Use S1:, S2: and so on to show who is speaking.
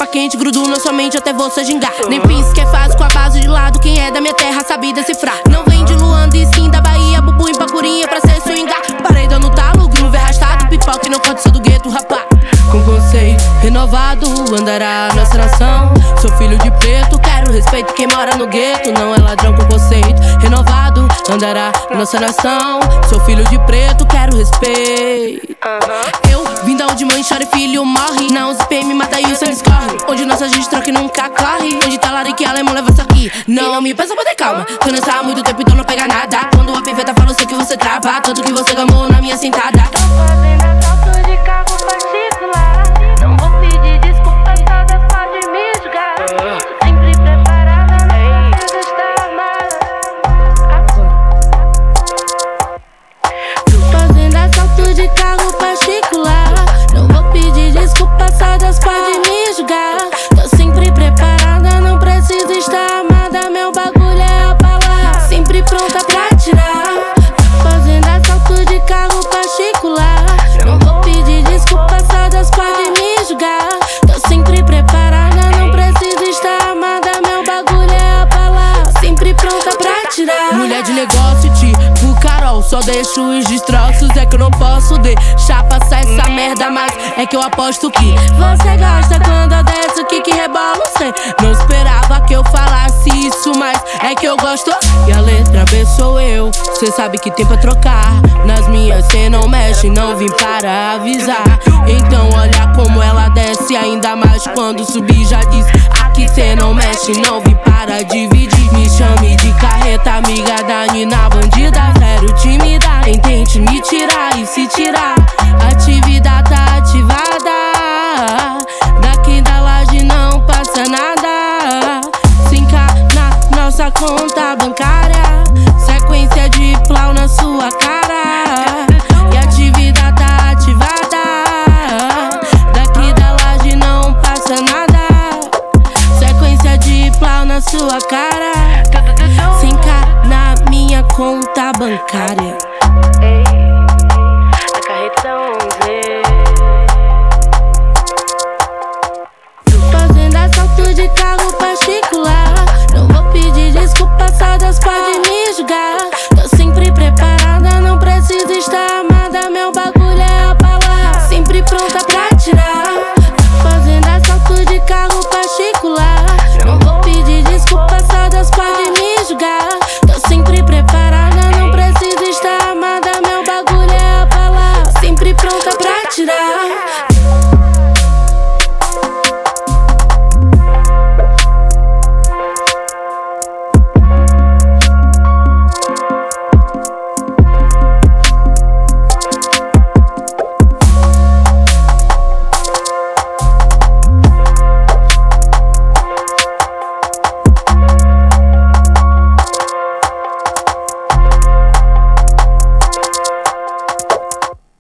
S1: quente, grudo na sua mente até você gingar. Nem pense que é fácil com a base de lado. Quem é da minha terra sabe decifrar. Não vem de Luanda e sim da Bahia, bubu em Pacurinha pra ser swingar. Parei dando talo, groove arrastado, pipoca e não pode ser do gueto, rapá. Com conceito renovado andará nossa nação. Sou filho de preto, quero respeito. Quem mora no gueto não é ladrão. Com conceito renovado andará nossa nação. Sou filho de preto, quero respeito. Eu vim da onde mãe chora e filho morre. Na 11 PM mata e o sangue escorre. Onde nossa gente troca e nunca corre. Onde tá larique, alemão leva isso aqui. Não me pensa pra ter calma. Tô nessa há muito tempo, então não pega nada. Quando a piveta fala, eu sei que você trava. Tanto que você gamou na minha sentada.
S2: Tô fazendo assalto de carro particular. Não vou pedir desculpa, todas podem me julgar. Sempre preparada, não precisa estar armada.
S1: Tô fazendo assalto de carro particular. Não vou pedir desculpa, todas podem me julgar. Tô sempre preparada, não precisa estar armada. Meu bagulho é a bala, sempre pronta pra tirar. Tô fazendo assalto de carro particular. Não vou pedir desculpa, todas podem me julgar. Tô sempre preparada, não precisa estar armada. Meu bagulho é a bala, sempre pronta pra tirar. Mulher de negócio, tipo Carol, só deixo os destroços. É que eu não posso deixar passar essa merda, mas é que eu aposto que você gosta quando eu desço, que rebola, sei. Não esperava que eu falasse isso, mas é que eu gosto. E a letra B sou eu, cê sabe que tem pra trocar. Nas minhas cê não mexe, não vim para avisar. Então olha como ela desce, ainda mais quando subir. Já disse, aqui cê não mexe, não vim para dividir. Me chame de carreta, amiga da Nina, bandida. Zero tímida, nem tente me tirar. E se tirar, atividade tá ativada. Daqui da laje não passa nada. 5K na nossa conta bancária. Sequência de plau na sua cara. E a atividade tá ativada. Daqui da laje não passa nada. Sequência de plau na sua cara. 5K na minha conta bancária.